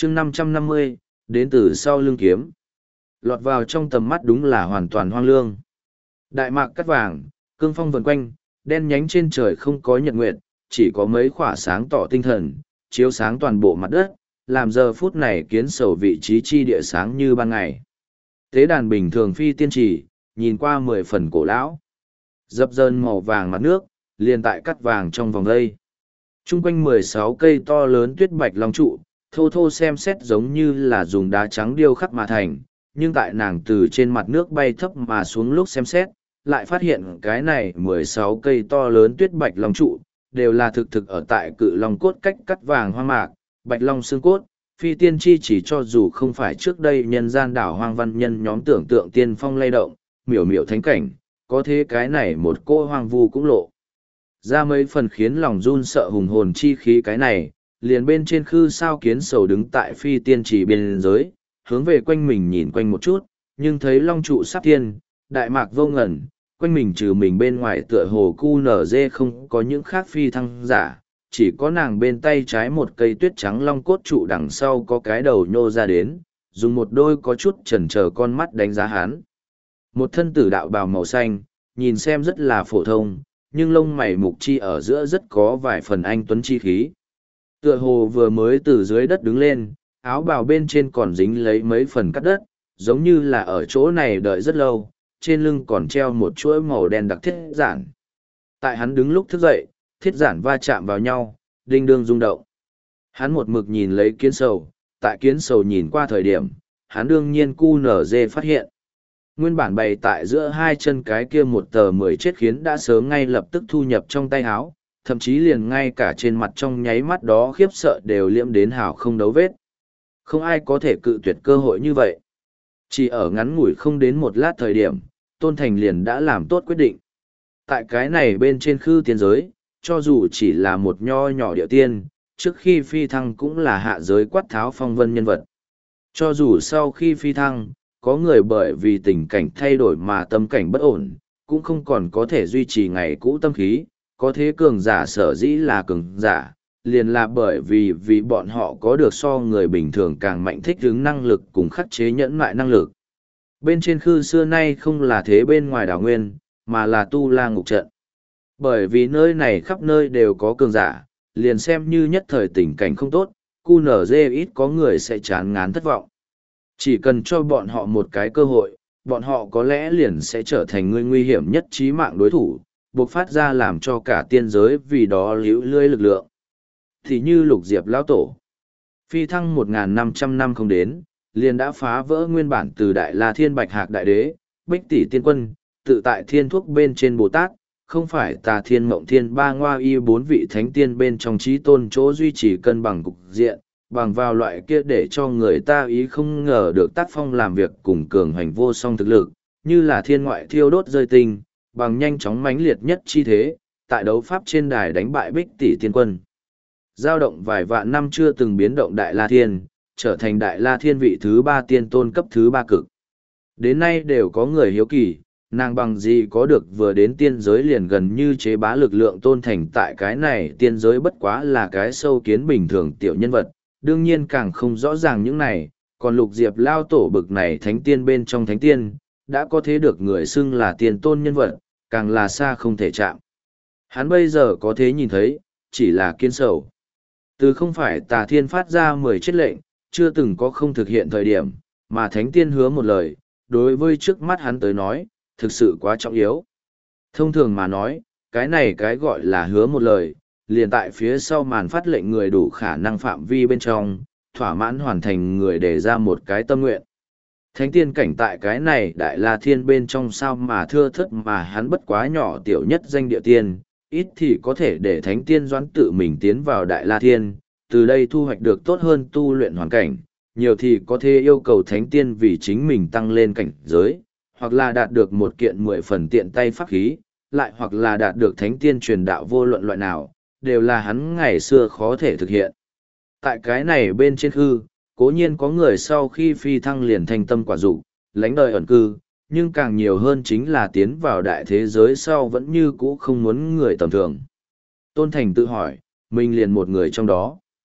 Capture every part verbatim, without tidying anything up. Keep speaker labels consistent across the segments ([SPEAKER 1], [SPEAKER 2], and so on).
[SPEAKER 1] chương năm trăm năm mươi, đến từ sau lưng kiếm. Lọt vào trong tầm mắt đúng là hoàn toàn hoang lương. Đại mạc cắt vàng, cương phong vần quanh, đen nhánh trên trời không có nhật nguyệt, chỉ có mấy khỏa sáng tỏ tinh thần, chiếu sáng toàn bộ mặt đất, làm giờ phút này kiến sầu vị trí chi địa sáng như ban ngày. Tế đàn bình thường phi tiên trì, nhìn qua mười phần cổ lão. Dập dờn màu vàng mặt nước, liền tại cắt vàng trong vòng đây. Trung quanh mười sáu cây to lớn tuyết bạch long trụ, thô thô xem xét giống như là dùng đá trắng điêu khắc mà thành, nhưng tại nàng từ trên mặt nước bay thấp mà xuống lúc xem xét, lại phát hiện cái này mười sáu cây to lớn tuyết bạch long trụ, đều là thực thực ở tại cự long cốt cách cắt vàng hoang mạc, bạch long xương cốt, phi tiên chi chỉ cho dù không phải trước đây nhân gian đảo hoang văn nhân nhóm tưởng tượng tiên phong lay động, miểu miểu thánh cảnh, có thế cái này một cô hoang vu cũng lộ. Ra mấy phần khiến lòng run sợ hùng hồn chi khí cái này, liền bên trên khư sao kiến sầu đứng tại phi tiên trì biên giới, hướng về quanh mình nhìn quanh một chút, nhưng thấy long trụ sắp tiên, đại mạc vô ngẩn, quanh mình trừ mình bên ngoài tựa hồ cu nở dê không có những khác phi thăng giả, chỉ có nàng bên tay trái một cây tuyết trắng long cốt trụ đằng sau có cái đầu nhô ra đến, dùng một đôi có chút chần chờ con mắt đánh giá hắn. Một thân tử đạo bào màu xanh, nhìn xem rất là phổ thông, nhưng lông mày mục chi ở giữa rất có vài phần anh tuấn chi khí. Tựa hồ vừa mới từ dưới đất đứng lên, áo bào bên trên còn dính lấy mấy phần cắt đất, giống như là ở chỗ này đợi rất lâu, trên lưng còn treo một chuỗi màu đen đặc thiết giản. Tại hắn đứng lúc thức dậy, thiết giản va chạm vào nhau, đinh đương rung động. Hắn một mực nhìn lấy kiến sầu, tại kiến sầu nhìn qua thời điểm, hắn đương nhiên cu nở dê phát hiện. Nguyên bản bày tại giữa hai chân cái kia một tờ mười chết khiến đã sớm ngay lập tức thu nhập trong tay áo, thậm chí liền ngay cả trên mặt trong nháy mắt đó khiếp sợ đều liễm đến hào không đấu vết. Không ai có thể cự tuyệt cơ hội như vậy. Chỉ ở ngắn ngủi không đến một lát thời điểm, Tôn Thành liền đã làm tốt quyết định. Tại cái này bên trên khư tiên giới, cho dù chỉ là một nho nhỏ địa tiên, trước khi phi thăng cũng là hạ giới quát tháo phong vân nhân vật. Cho dù sau khi phi thăng, có người bởi vì tình cảnh thay đổi mà tâm cảnh bất ổn, cũng không còn có thể duy trì ngày cũ tâm khí, có thế cường giả sở dĩ là cường giả, liền là bởi vì vì bọn họ có được so người bình thường càng mạnh thích ứng năng lực cùng khắc chế nhẫn mại năng lực. Bên trên khư xưa nay không là thế bên ngoài đảo nguyên, mà là tu la ngục trận. Bởi vì nơi này khắp nơi đều có cường giả, liền xem như nhất thời tình cảnh không tốt, cu nở dê ít có người sẽ chán ngán thất vọng. Chỉ cần cho bọn họ một cái cơ hội, bọn họ có lẽ liền sẽ trở thành người nguy hiểm nhất trí mạng đối thủ, buộc phát ra làm cho cả tiên giới vì đó liễu lươi lực lượng. Thì như lục diệp lão tổ, phi thăng một nghìn năm trăm năm không đến, liền đã phá vỡ nguyên bản từ Đại La Thiên Bạch Hạc Đại Đế, Bích Tỷ Tiên Quân, tự tại thiên thuốc bên trên Bồ Tát, không phải Tà Thiên Mộng Thiên ba ngoa y bốn vị thánh tiên bên trong trí tôn chỗ duy trì cân bằng cục diện, bằng vào loại kia để cho người ta ý không ngờ được tác phong làm việc cùng cường hành vô song thực lực, như là thiên ngoại thiêu đốt rơi tinh, bằng nhanh chóng mãnh liệt nhất chi thế, tại đấu pháp trên đài đánh bại Bích Tỷ Tiên Quân. Giao động vài vạn năm chưa từng biến động Đại La Thiên, trở thành Đại La Thiên vị thứ ba tiên tôn cấp thứ ba cực. Đến nay đều có người hiếu kỳ, nàng bằng gì có được vừa đến tiên giới liền gần như chế bá lực lượng Tôn Thành tại cái này tiên giới bất quá là cái sâu kiến bình thường tiểu nhân vật, đương nhiên càng không rõ ràng những này, còn lục diệp lao tổ bực này thánh tiên bên trong thánh tiên, đã có thế được người xưng là tiên tôn nhân vật, càng là xa không thể chạm. Hắn bây giờ có thế nhìn thấy, chỉ là kiên sầu. Từ không phải Tà Thiên phát ra mười chết lệnh, chưa từng có không thực hiện thời điểm, mà thánh tiên hứa một lời, đối với trước mắt hắn tới nói, thực sự quá trọng yếu. Thông thường mà nói, cái này cái gọi là hứa một lời, liền tại phía sau màn phát lệnh người đủ khả năng phạm vi bên trong, thỏa mãn hoàn thành người đề ra một cái tâm nguyện. Thánh tiên cảnh tại cái này Đại La Thiên bên trong sao mà thưa thất mà hắn bất quá nhỏ tiểu nhất danh địa tiên, ít thì có thể để thánh tiên doãn tự mình tiến vào Đại La Thiên, từ đây thu hoạch được tốt hơn tu luyện hoàn cảnh, nhiều thì có thể yêu cầu thánh tiên vì chính mình tăng lên cảnh giới, hoặc là đạt được một kiện mười phần tiện tay pháp khí, lại hoặc là đạt được thánh tiên truyền đạo vô luận loại nào, đều là hắn ngày xưa khó thể thực hiện. Tại cái này bên trên khư, cố nhiên có người sau khi phi thăng liền thành tâm quả dục, lánh đời ẩn cư, nhưng càng nhiều hơn chính là tiến vào đại thế giới sau vẫn như cũ không muốn người tầm thường. Tôn Thành tự hỏi, mình liền một người trong đó.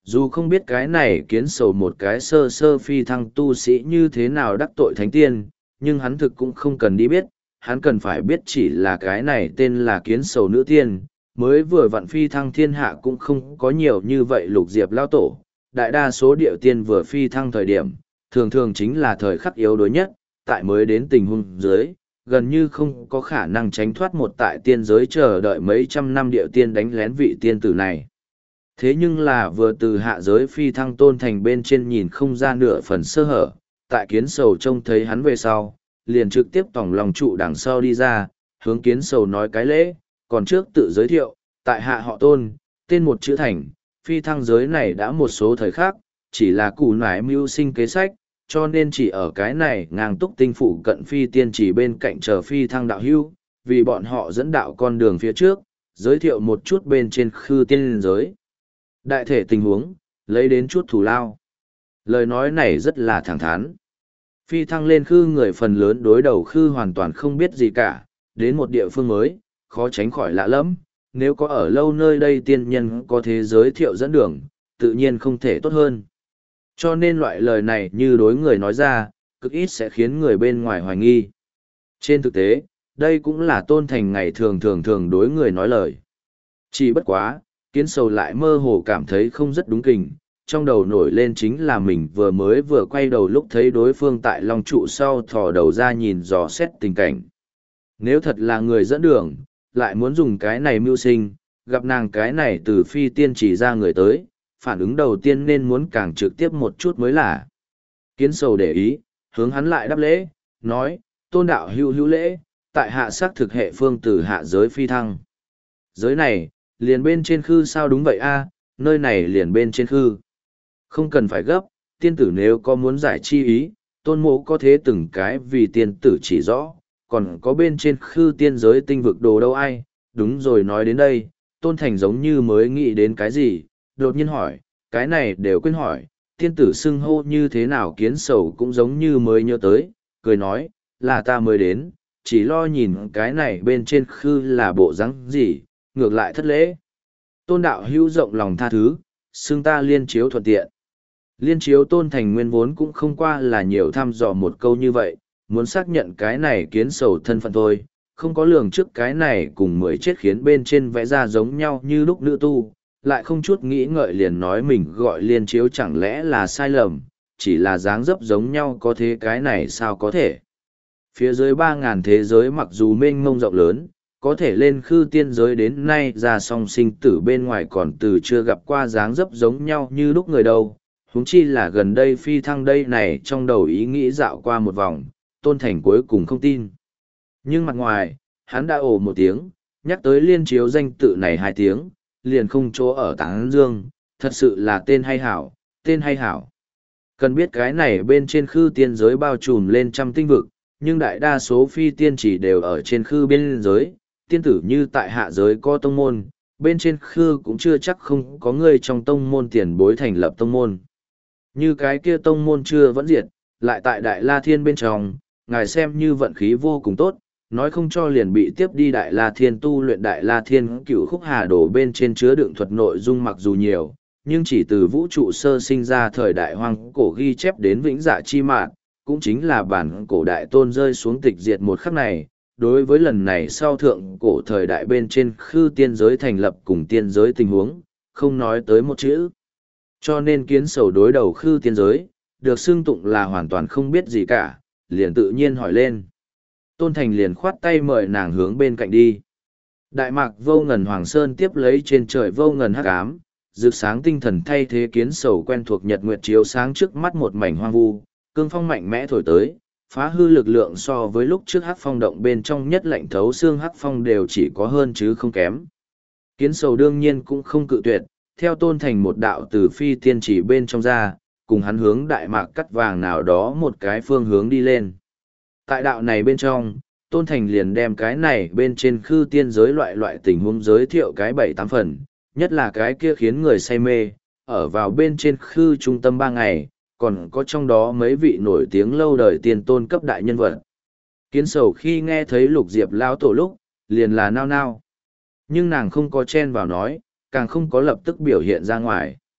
[SPEAKER 1] Dù không biết cái này kiến sầu một cái sơ sơ phi thăng tu sĩ như thế nào đắc tội thánh tiên, nhưng hắn thực cũng không cần đi biết, hắn cần phải biết chỉ là cái này tên là kiến sầu nữ tiên, mới vừa vặn phi thăng thiên hạ cũng không có nhiều như vậy lục diệp lao tổ. Đại đa số điệu tiên vừa phi thăng thời điểm, thường thường chính là thời khắc yếu đuối nhất, tại mới đến tình huống dưới, gần như không có khả năng tránh thoát một tại tiên giới chờ đợi mấy trăm năm điệu tiên đánh lén vị tiên tử này. Thế nhưng là vừa từ hạ giới phi thăng Tôn Thành bên trên nhìn không ra nửa phần sơ hở, tại kiến sầu trông thấy hắn về sau, liền trực tiếp tòng lòng trụ đằng sau đi ra, hướng kiến sầu nói cái lễ, còn trước tự giới thiệu, tại hạ họ Tôn, tên một chữ Thành, phi thăng giới này đã một số thời khác, chỉ là củ nải mưu sinh kế sách, cho nên chỉ ở cái này ngang túc tinh phủ cận phi tiên chỉ bên cạnh chờ phi thăng đạo hưu, vì bọn họ dẫn đạo con đường phía trước, giới thiệu một chút bên trên khư tiên giới. Đại thể tình huống, lấy đến chút thù lao. Lời nói này rất là thẳng thắn. Phi thăng lên khư người phần lớn đối đầu khư hoàn toàn không biết gì cả, đến một địa phương mới, khó tránh khỏi lạ lẫm. Nếu có ở lâu nơi đây tiên nhân có thể giới thiệu dẫn đường, tự nhiên không thể tốt hơn. Cho nên loại lời này như đối người nói ra, cực ít sẽ khiến người bên ngoài hoài nghi. Trên thực tế, đây cũng là Tôn Thành ngày thường thường thường đối người nói lời. Chỉ bất quá, kiến sầu lại mơ hồ cảm thấy không rất đúng kình, trong đầu nổi lên chính là mình vừa mới vừa quay đầu lúc thấy đối phương tại long trụ sau thò đầu ra nhìn dò xét tình cảnh. Nếu thật là người dẫn đường, lại muốn dùng cái này mưu sinh, gặp nàng cái này từ phi tiên chỉ ra người tới, phản ứng đầu tiên nên muốn càng trực tiếp một chút mới là. Kiến sầu để ý, hướng hắn lại đáp lễ, nói, Tôn đạo hữu hữu lễ, tại hạ sắc thực hệ phương từ hạ giới phi thăng. Giới này, liền bên trên khư sao đúng vậy a, nơi này liền bên trên khư. Không cần phải gấp, tiên tử nếu có muốn giải chi ý, Tôn mộ có thế từng cái vì tiên tử chỉ rõ, còn có bên trên khư tiên giới tinh vực đồ đâu ai. Đúng rồi, nói đến đây, Tôn Thành giống như mới nghĩ đến cái gì, đột nhiên hỏi, cái này đều quên hỏi, tiên tử xưng hô như thế nào. Kiến sầu cũng giống như mới nhớ tới, cười nói, là ta mới đến, chỉ lo nhìn cái này bên trên khư là bộ rắn gì, ngược lại thất lễ. Tôn đạo hữu rộng lòng tha thứ, xưng ta liên chiếu thuận tiện. Liên chiếu Tôn Thành nguyên vốn cũng không qua là nhiều thăm dò một câu như vậy, muốn xác nhận cái này kiến sầu thân phận thôi, không có lường trước cái này cùng mới chết khiến bên trên vẽ ra giống nhau như lúc nữ tu, lại không chút nghĩ ngợi liền nói mình gọi liên chiếu chẳng lẽ là sai lầm, chỉ là dáng dấp giống nhau có thế cái này sao có thể. Phía dưới ba ngàn thế giới mặc dù mênh mông rộng lớn, có thể lên khư tiên giới đến nay ra song sinh tử bên ngoài còn từ chưa gặp qua dáng dấp giống nhau như lúc người đâu. Huống chi là gần đây phi thăng đây này trong đầu ý nghĩ dạo qua một vòng, Tôn Thành cuối cùng không tin. Nhưng mặt ngoài, hắn đã ồ một tiếng, nhắc tới liên chiếu danh tự này hai tiếng, liền không chỗ ở táng dương, thật sự là tên hay hảo, tên hay hảo. Cần biết cái này bên trên khư tiên giới bao trùm lên trăm tinh vực, nhưng đại đa số phi tiên chỉ đều ở trên khư biên giới, tiên tử như tại hạ giới có tông môn, bên trên khư cũng chưa chắc không có người trong tông môn tiền bối thành lập tông môn. Như cái kia tông môn chưa vẫn diệt, lại tại Đại La Thiên bên trong, ngài xem như vận khí vô cùng tốt, nói không cho liền bị tiếp đi Đại La Thiên tu luyện. Đại La Thiên cửu khúc hà đổ bên trên chứa đựng thuật nội dung mặc dù nhiều, nhưng chỉ từ vũ trụ sơ sinh ra thời đại hoang cổ ghi chép đến vĩnh dạ chi mạn, cũng chính là bản cổ đại tôn rơi xuống tịch diệt một khắc này. Đối với lần này sau thượng cổ thời đại bên trên khư tiên giới thành lập cùng tiên giới tình huống, không nói tới một chữ. Cho nên kiến sầu đối đầu khư tiên giới, được xưng tụng là hoàn toàn không biết gì cả, liền tự nhiên hỏi lên. Tôn Thành liền khoát tay mời nàng hướng bên cạnh đi. Đại mạc vô ngần Hoàng Sơn tiếp lấy trên trời vô ngần hắc ám, rực sáng tinh thần thay thế kiến sầu quen thuộc nhật nguyệt chiếu sáng trước mắt một mảnh hoang vu, cương phong mạnh mẽ thổi tới, phá hư lực lượng so với lúc trước hắc phong động bên trong nhất lạnh thấu xương hắc phong đều chỉ có hơn chứ không kém. Kiến sầu đương nhiên cũng không cự tuyệt, theo Tôn Thành một đạo từ phi tiên chỉ bên trong ra, cùng hắn hướng đại mạc cắt vàng nào đó một cái phương hướng đi lên. Tại đạo này bên trong, Tôn Thành liền đem cái này bên trên khư tiên giới loại loại tình huống giới thiệu cái bảy tám phần, nhất là cái kia khiến người say mê, ở vào bên trên khư trung tâm ba ngày, còn có trong đó mấy vị nổi tiếng lâu đời tiền tôn cấp đại nhân vật. Kiến sầu khi nghe thấy lục diệp lao tổ lúc, liền là nao nao. Nhưng nàng không có chen vào nói, càng không có lập tức biểu hiện ra ngoài.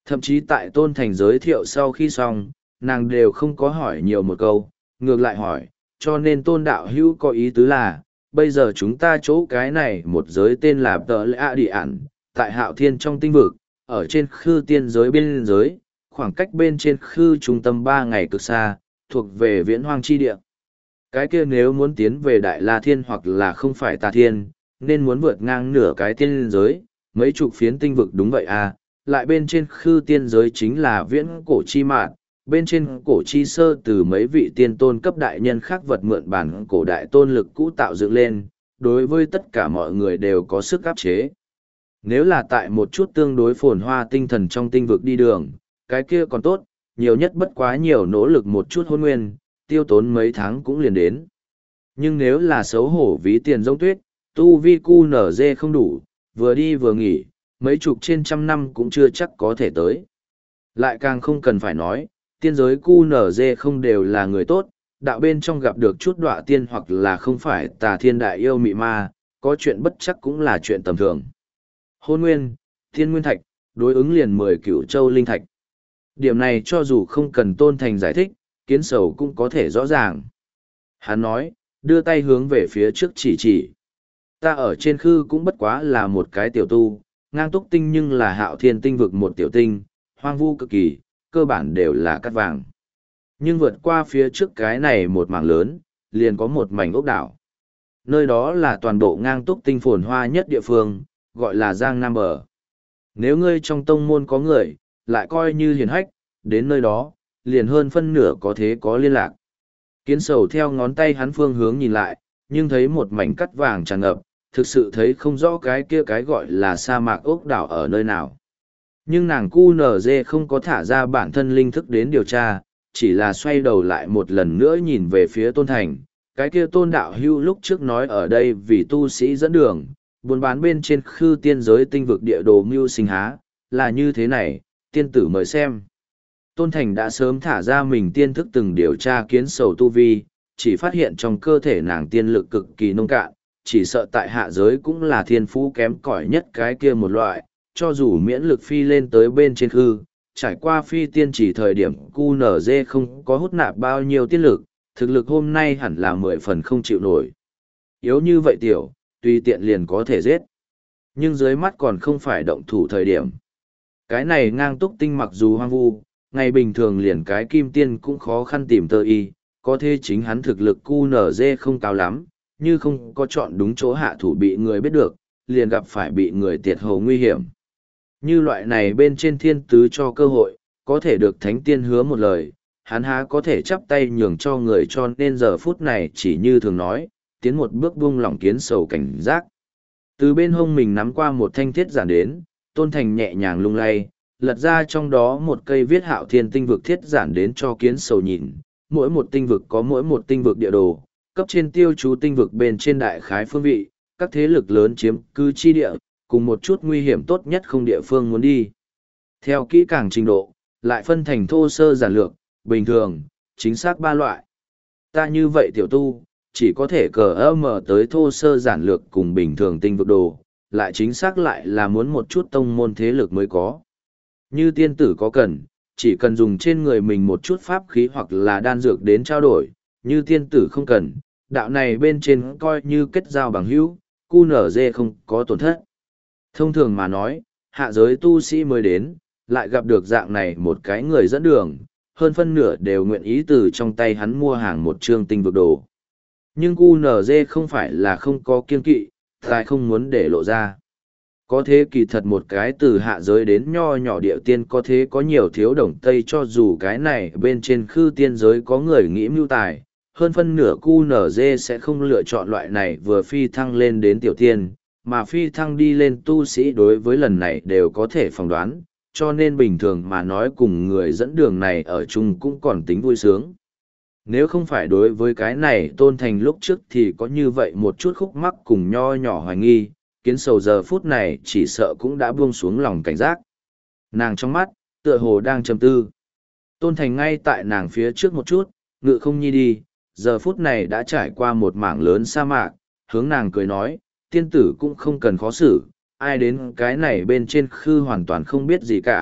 [SPEAKER 1] Thậm chí tại Tôn Thành giới thiệu sau khi xong, nàng đều không có hỏi nhiều một câu, ngược lại hỏi, cho nên Tôn đạo hữu có ý tứ là, bây giờ chúng ta chỗ cái này một giới tên là Tờ Lệ A Đi Ản, tại Hạo Thiên trong tinh vực, ở trên khư tiên giới bên giới, khoảng cách bên trên khư trung tâm ba ngày cực xa, thuộc về viễn hoang chi địa. Cái kia nếu muốn tiến về Đại La Thiên hoặc là không phải Tà Thiên, nên muốn vượt ngang nửa cái tiên giới, mấy chục phiến tinh vực đúng vậy à, lại bên trên khư tiên giới chính là viễn cổ chi mạn, bên trên cổ chi sơ từ mấy vị tiên tôn cấp đại nhân khác vật mượn bản cổ đại tôn lực cũ tạo dựng lên, đối với tất cả mọi người đều có sức áp chế. Nếu là tại một chút tương đối phồn hoa tinh thần trong tinh vực đi đường, cái kia còn tốt, nhiều nhất bất quá nhiều nỗ lực một chút hôn nguyên, tiêu tốn mấy tháng cũng liền đến. Nhưng nếu là xấu hổ ví tiền giống tuyết, tu vi cu nở dê không đủ, vừa đi vừa nghỉ, mấy chục trên trăm năm cũng chưa chắc có thể tới. Lại càng không cần phải nói, tiên giới cu nở dê không đều là người tốt, đạo bên trong gặp được chút đọa tiên hoặc là không phải tà thiên đại yêu mị ma, có chuyện bất chắc cũng là chuyện tầm thường. Hôn nguyên, thiên nguyên thạch, đối ứng liền mười cửu châu linh thạch. Điểm này cho dù không cần Tôn Thành giải thích, kiến sầu cũng có thể rõ ràng. Hắn nói, đưa tay hướng về phía trước chỉ chỉ. Ta ở trên khư cũng bất quá là một cái tiểu tu, ngang túc tinh nhưng là Hạo Thiên tinh vực một tiểu tinh, hoang vu cực kỳ, cơ bản đều là cát vàng. Nhưng vượt qua phía trước cái này một mảng lớn, liền có một mảnh ốc đảo. Nơi đó là toàn bộ ngang túc tinh phồn hoa nhất địa phương, gọi là Giang Nam Bờ. Nếu ngươi trong tông môn có người, lại coi như hiền hách, đến nơi đó, liền hơn phân nửa có thế có liên lạc. Kiến sầu theo ngón tay hắn phương hướng nhìn lại, nhưng thấy một mảnh cắt vàng tràn ngập, thực sự thấy không rõ cái kia cái gọi là sa mạc ốc đảo ở nơi nào. Nhưng nàng cu nở dê không có thả ra bản thân linh thức đến điều tra, chỉ là xoay đầu lại một lần nữa nhìn về phía Tôn Thành. Cái kia Tôn đạo hưu lúc trước nói ở đây vì tu sĩ dẫn đường, buôn bán bên trên khư tiên giới tinh vực địa đồ mưu sinh há, là như thế này, tiên tử mời xem. Tôn Thành đã sớm thả ra mình tiên thức từng điều tra kiến sầu tu vi, chỉ phát hiện trong cơ thể nàng tiên lực cực kỳ nông cạn, chỉ sợ tại hạ giới cũng là thiên phú kém cỏi nhất cái kia một loại, cho dù miễn lực phi lên tới bên trên hư, trải qua phi tiên chỉ thời điểm cu nở dê không có hút nạp bao nhiêu tiên lực, thực lực hôm nay hẳn là mười phần không chịu nổi. Yếu như vậy tiểu, tùy tiện liền có thể giết. Nhưng dưới mắt còn không phải động thủ thời điểm. Cái này ngang túc tinh mặc dù hoang vu, ngày bình thường liền cái kim tiên cũng khó khăn tìm tơ y, có thể chính hắn thực lực cu nở dê không cao lắm, như không có chọn đúng chỗ hạ thủ bị người biết được, liền gặp phải bị người tiệt hầu nguy hiểm. Như loại này bên trên thiên tứ cho cơ hội, có thể được thánh tiên hứa một lời, hắn há có thể chắp tay nhường cho người cho nên giờ phút này chỉ như thường nói, tiến một bước buông lỏng kiến sầu cảnh giác. Từ bên hông mình nắm qua một thanh thiết giản đến, Tôn Thành nhẹ nhàng lung lay, lật ra trong đó một cây viết Hạo Thiên tinh vực thiết giản đến cho kiến sầu nhìn, mỗi một tinh vực có mỗi một tinh vực địa đồ, cấp trên tiêu chú tinh vực bên trên đại khái phương vị, các thế lực lớn chiếm cư chi địa, cùng một chút nguy hiểm tốt nhất không địa phương muốn đi. Theo kỹ càng trình độ, lại phân thành thô sơ giản lược, bình thường, chính xác ba loại. Ta như vậy tiểu tu, chỉ có thể cờ ơ mở tới thô sơ giản lược cùng bình thường tinh vực đồ, lại chính xác lại là muốn một chút tông môn thế lực mới có. Như tiên tử có cần, chỉ cần dùng trên người mình một chút pháp khí hoặc là đan dược đến trao đổi, như tiên tử không cần, đạo này bên trên coi như kết giao bằng hữu, cu nở dê không có tổn thất. Thông thường mà nói, hạ giới tu sĩ mới đến, lại gặp được dạng này một cái người dẫn đường, hơn phân nửa đều nguyện ý từ trong tay hắn mua hàng một trương tinh vực đồ. Nhưng cu nở dê không phải là không có kiên kỵ, tại không muốn để lộ ra. Có thế kỳ thật một cái từ hạ giới đến nho nhỏ địa tiên có thế có nhiều thiếu đồng tây cho dù cái này bên trên khư tiên giới có người nghĩ mưu tài, hơn phân nửa cu nở dê sẽ không lựa chọn loại này vừa phi thăng lên đến tiểu tiên, mà phi thăng đi lên tu sĩ đối với lần này đều có thể phỏng đoán, cho nên bình thường mà nói cùng người dẫn đường này ở chung cũng còn tính vui sướng. Nếu không phải đối với cái này Tôn Thành lúc trước thì có như vậy một chút khúc mắc cùng nho nhỏ hoài nghi, kiến sầu giờ phút này chỉ sợ cũng đã buông xuống lòng cảnh giác. Nàng trong mắt, tựa hồ đang trầm tư. Tôn Thành ngay tại nàng phía trước một chút, ngự không nhi đi, giờ phút này đã trải qua một mảng lớn sa mạc, hướng nàng cười nói, tiên tử cũng không cần khó xử, ai đến cái này bên trên khư hoàn toàn không biết gì cả,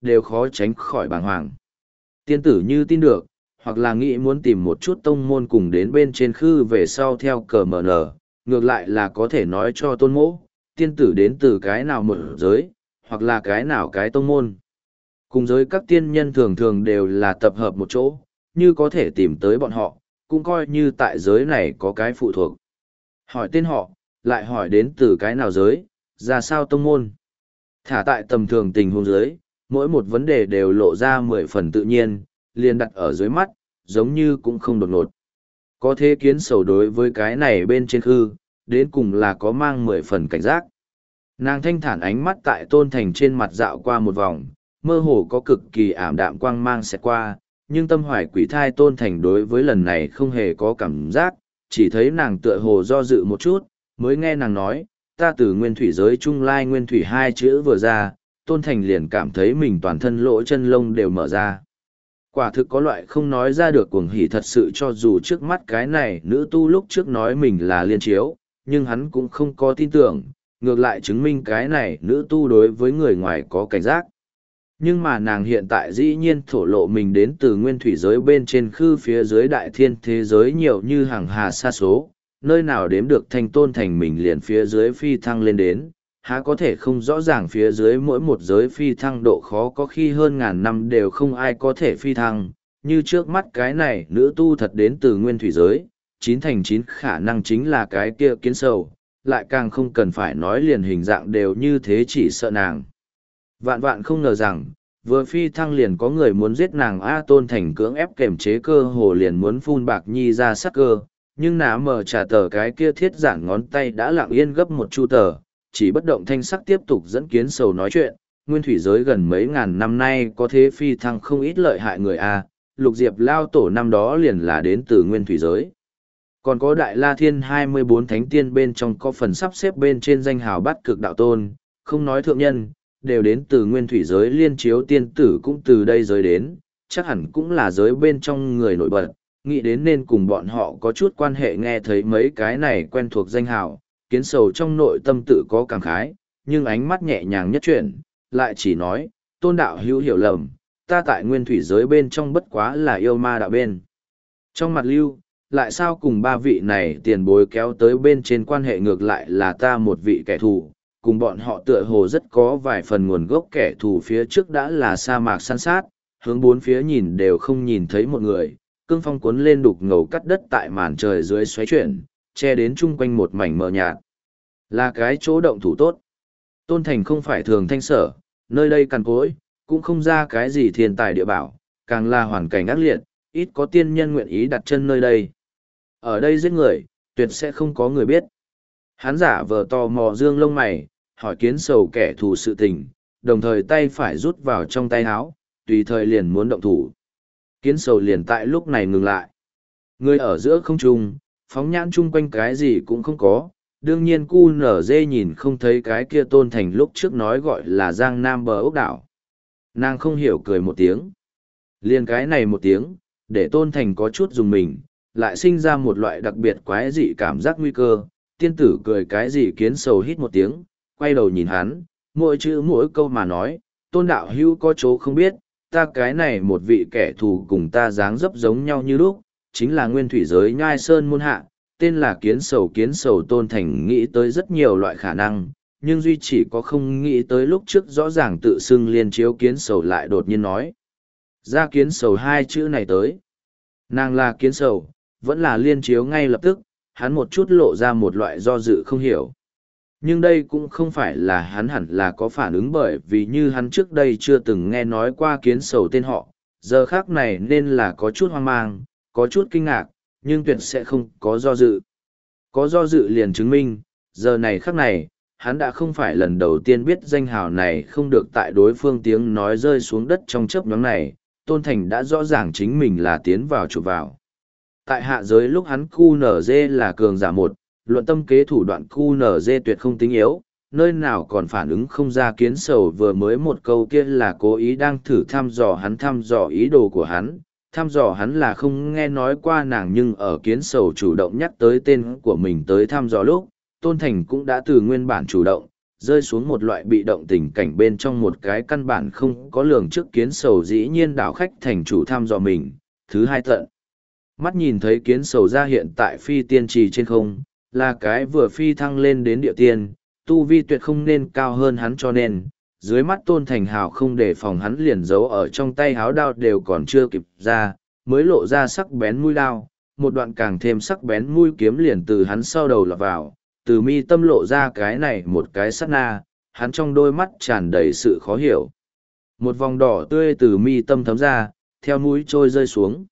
[SPEAKER 1] đều khó tránh khỏi bàng hoàng. Tiên tử như tin được, hoặc là nghĩ muốn tìm một chút tông môn cùng đến bên trên khư về sau theo cờ mở nở, ngược lại là có thể nói cho tôn mỗ, tiên tử đến từ cái nào một giới, hoặc là cái nào cái tông môn. Cùng giới các tiên nhân thường thường đều là tập hợp một chỗ, như có thể tìm tới bọn họ, cũng coi như tại giới này có cái phụ thuộc. Hỏi tên họ, lại hỏi đến từ cái nào giới, ra sao tông môn. Thả tại tầm thường tình huống giới, mỗi một vấn đề đều lộ ra mười phần tự nhiên, liền đặt ở dưới mắt, giống như cũng không đột ngột. Có thế kiến sầu đối với cái này bên trên khư, đến cùng là có mang mười phần cảnh giác. Nàng thanh thản ánh mắt tại tôn thành trên mặt dạo qua một vòng, mơ hồ có cực kỳ ảm đạm quang mang sẽ qua, nhưng tâm hoài quỷ thai tôn thành đối với lần này không hề có cảm giác, chỉ thấy nàng tựa hồ do dự một chút, mới nghe nàng nói, ta từ nguyên thủy giới trung lai nguyên thủy hai chữ vừa ra, tôn thành liền cảm thấy mình toàn thân lỗ chân lông đều mở ra. Quả thực có loại không nói ra được cuồng hỉ thật sự cho dù trước mắt cái này nữ tu lúc trước nói mình là liên chiếu, nhưng hắn cũng không có tin tưởng, ngược lại chứng minh cái này nữ tu đối với người ngoài có cảnh giác. Nhưng mà nàng hiện tại dĩ nhiên thổ lộ mình đến từ nguyên thủy giới bên trên khư phía dưới đại thiên thế giới nhiều như hàng hà xa số, nơi nào đếm được thanh tôn thành mình liền phía dưới phi thăng lên đến, há có thể không rõ ràng phía dưới mỗi một giới phi thăng độ khó có khi hơn ngàn năm đều không ai có thể phi thăng, như trước mắt cái này nữ tu thật đến từ nguyên thủy giới, chín thành chín khả năng chính là cái kia kiến sầu, lại càng không cần phải nói liền hình dạng đều như thế chỉ sợ nàng. Vạn vạn không ngờ rằng, vừa phi thăng liền có người muốn giết nàng A Tôn Thành cưỡng ép kềm chế cơ hồ liền muốn phun bạc nhi ra sắc cơ, nhưng nã mở trả tờ cái kia thiết giản ngón tay đã lặng yên gấp một chu tờ, chỉ bất động thanh sắc tiếp tục dẫn kiến sầu nói chuyện, nguyên thủy giới gần mấy ngàn năm nay có thế phi thăng không ít lợi hại người A, lục diệp lao tổ năm đó liền là đến từ nguyên thủy giới. Còn có Đại La Thiên hai mươi bốn thánh tiên bên trong có phần sắp xếp bên trên danh hào bát cực đạo tôn, không nói thượng nhân, đều đến từ nguyên thủy giới liên chiếu tiên tử cũng từ đây giới đến, chắc hẳn cũng là giới bên trong người nổi bật, nghĩ đến nên cùng bọn họ có chút quan hệ nghe thấy mấy cái này quen thuộc danh hào, kiến sầu trong nội tâm tự có cảm khái, nhưng ánh mắt nhẹ nhàng nhất chuyển, lại chỉ nói, tôn đạo hữu hiểu lầm, ta tại nguyên thủy giới bên trong bất quá là yêu ma đạo bên. Trong mặt lưu, lại sao cùng ba vị này tiền bối kéo tới bên trên quan hệ ngược lại là ta một vị kẻ thù, cùng bọn họ tựa hồ rất có vài phần nguồn gốc kẻ thù phía trước đã là sa mạc săn sát, hướng bốn phía nhìn đều không nhìn thấy một người, cương phong cuốn lên đục ngầu cắt đất tại màn trời dưới xoáy chuyển, che đến chung quanh một mảnh mờ nhạt. Là cái chỗ động thủ tốt. Tôn Thành không phải thường thanh sở, nơi đây cằn cỗi, cũng không ra cái gì thiên tài địa bảo, càng là hoàn cảnh ác liệt, ít có tiên nhân nguyện ý đặt chân nơi đây. Ở đây giết người, tuyệt sẽ không có người biết. Hắn giả vờ tò mò dương lông mày, hỏi kiến sầu kẻ thù sự tình, đồng thời tay phải rút vào trong tay áo, tùy thời liền muốn động thủ. Kiến sầu liền tại lúc này ngừng lại. Người ở giữa không trung, phóng nhãn chung quanh cái gì cũng không có, đương nhiên cu nở dê nhìn không thấy cái kia Tôn Thành lúc trước nói gọi là Giang Nam bờ ốc đảo. Nàng không hiểu cười một tiếng. Liền cái này một tiếng, để Tôn Thành có chút dùng mình, lại sinh ra một loại đặc biệt quái dị cảm giác nguy cơ. Tiên tử cười cái gì kiến sầu hít một tiếng, quay đầu nhìn hắn, mỗi chữ mỗi câu mà nói, Tôn đạo hữu có chỗ không biết, ta cái này một vị kẻ thù cùng ta dáng dấp giống nhau như lúc, chính là nguyên thủy giới nhai sơn môn hạ, tên là kiến sầu kiến sầu. Tôn Thành nghĩ tới rất nhiều loại khả năng, nhưng duy chỉ có không nghĩ tới lúc trước rõ ràng tự xưng liên chiếu kiến sầu lại đột nhiên nói. Ra kiến sầu hai chữ này tới. Nàng là kiến sầu, vẫn là liên chiếu ngay lập tức, hắn một chút lộ ra một loại do dự không hiểu. Nhưng đây cũng không phải là hắn hẳn là có phản ứng bởi vì như hắn trước đây chưa từng nghe nói qua kiến sầu tên họ, giờ khác này nên là có chút hoang mang, có chút kinh ngạc, nhưng tuyệt sẽ không có do dự. Có do dự liền chứng minh, giờ này khắc này, hắn đã không phải lần đầu tiên biết danh hào này không được tại đối phương tiếng nói rơi xuống đất trong chớp nhoáng này, Tôn Thành đã rõ ràng chính mình là tiến vào chụp vào. Tại hạ giới lúc hắn cu nở dê là cường giả một, luận tâm kế thủ đoạn cu nở dê tuyệt không tính yếu, nơi nào còn phản ứng không ra kiến sầu vừa mới một câu kia là cố ý đang thử thăm dò hắn thăm dò ý đồ của hắn, thăm dò hắn là không nghe nói qua nàng nhưng ở kiến sầu chủ động nhắc tới tên của mình tới thăm dò lúc, Tôn Thành cũng đã từ nguyên bản chủ động, rơi xuống một loại bị động tình cảnh bên trong một cái căn bản không có lường trước kiến sầu dĩ nhiên đảo khách thành chủ thăm dò mình. Thứ hai tận. Mắt nhìn thấy kiến sầu ra hiện tại phi tiên trì trên không, là cái vừa phi thăng lên đến địa tiên, tu vi tuyệt không nên cao hơn hắn cho nên, dưới mắt Tôn Thành Hào không để phòng hắn liền giấu ở trong tay háo đao đều còn chưa kịp ra, mới lộ ra sắc bén mũi đao, một đoạn càng thêm sắc bén mũi kiếm liền từ hắn sau đầu lọt vào, từ mi tâm lộ ra cái này một cái sát na, hắn trong đôi mắt tràn đầy sự khó hiểu. Một vòng đỏ tươi từ mi tâm thấm ra, theo mũi trôi rơi xuống.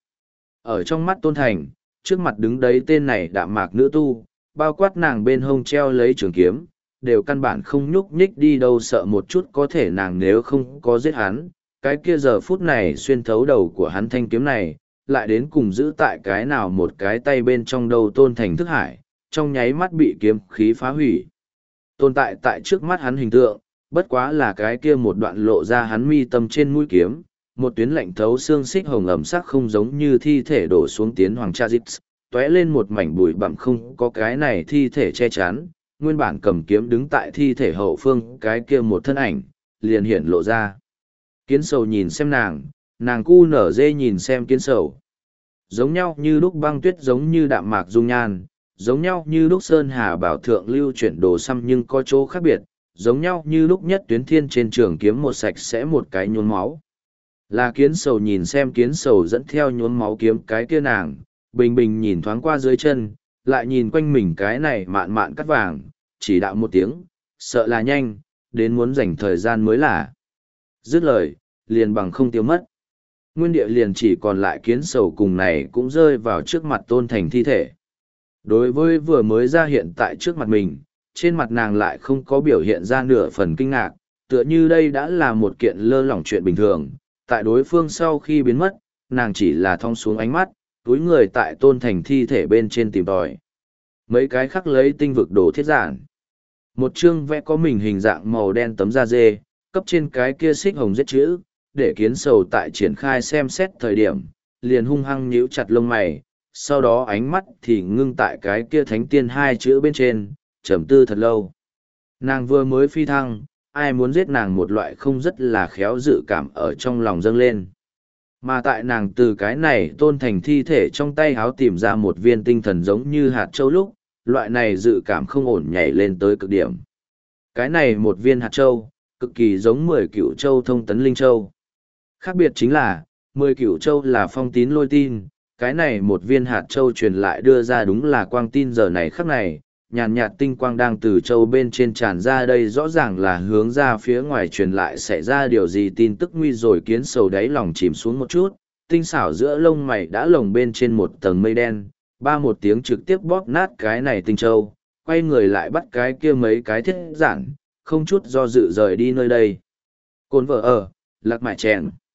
[SPEAKER 1] Ở trong mắt Tôn Thành, trước mặt đứng đấy tên này đạm mạc nữ tu, bao quát nàng bên hông treo lấy trường kiếm, đều căn bản không nhúc nhích đi đâu, sợ một chút có thể nàng nếu không có giết hắn, cái kia giờ phút này xuyên thấu đầu của hắn thanh kiếm này, lại đến cùng giữ tại cái nào một cái tay bên trong đầu Tôn Thành thức hải, trong nháy mắt bị kiếm khí phá hủy. Tồn tại tại trước mắt hắn hình tượng, bất quá là cái kia một đoạn lộ ra hắn mi tâm trên mũi kiếm, một tuyến lạnh thấu xương xích hồng ẩm sắc không giống như thi thể đổ xuống tiến hoàng cha dít, tóe lên một mảnh bụi bặm không có cái này thi thể che chắn, nguyên bản cầm kiếm đứng tại thi thể hậu phương cái kia một thân ảnh, liền hiện lộ ra. Kiến sầu nhìn xem nàng, nàng cu nở dê nhìn xem kiến sầu. Giống nhau như lúc băng tuyết giống như đạm mạc dung nhan, giống nhau như lúc sơn hà bảo thượng lưu chuyển đồ xăm nhưng có chỗ khác biệt, giống nhau như lúc nhất tuyến thiên trên trường kiếm một sạch sẽ một cái nhuốm máu. Là kiến sầu nhìn xem kiến sầu dẫn theo nhuốm máu kiếm cái kia nàng, bình bình nhìn thoáng qua dưới chân, lại nhìn quanh mình cái này mạn mạn cắt vàng, chỉ đạo một tiếng, sợ là nhanh, đến muốn dành thời gian mới là. Dứt lời, liền bằng không tiêu mất. Nguyên địa liền chỉ còn lại kiến sầu cùng này cũng rơi vào trước mặt Tôn Thành thi thể. Đối với vừa mới ra hiện tại trước mặt mình, trên mặt nàng lại không có biểu hiện ra nửa phần kinh ngạc, tựa như đây đã là một kiện lơ lỏng chuyện bình thường. Tại đối phương sau khi biến mất, nàng chỉ là thong xuống ánh mắt, túi người tại Tôn Thành thi thể bên trên tìm tòi. Mấy cái khắc lấy tinh vực đồ thiết giản. Một chương vẽ có mình hình dạng màu đen tấm da dê, cấp trên cái kia xích hồng giết chữ, để kiến sầu tại triển khai xem xét thời điểm, liền hung hăng nhíu chặt lông mày, sau đó ánh mắt thì ngưng tại cái kia thánh tiên hai chữ bên trên, trầm tư thật lâu. Nàng vừa mới phi thăng, ai muốn giết nàng một loại không rất là khéo dự cảm ở trong lòng dâng lên. Mà tại nàng từ cái này Tôn Thành thi thể trong tay háo tìm ra một viên tinh thần giống như hạt châu lúc, loại này dự cảm không ổn nhảy lên tới cực điểm. Cái này một viên hạt châu, cực kỳ giống mười cựu châu thông tấn linh châu. Khác biệt chính là, mười cựu châu là phong tín lôi tin, cái này một viên hạt châu truyền lại đưa ra đúng là quang tin giờ này khắc này, nhàn nhạt tinh quang đang từ châu bên trên tràn ra đây rõ ràng là hướng ra phía ngoài truyền lại xảy ra điều gì tin tức nguy rồi kiến sầu đáy lòng chìm xuống một chút, tinh xảo giữa lông mày đã lồng bên trên một tầng mây đen, ba một tiếng trực tiếp bóp nát cái này tinh châu, quay người lại bắt cái kia mấy cái thiết giản, không chút do dự rời đi nơi đây. Cồn vợ ở, lạc mại chèn.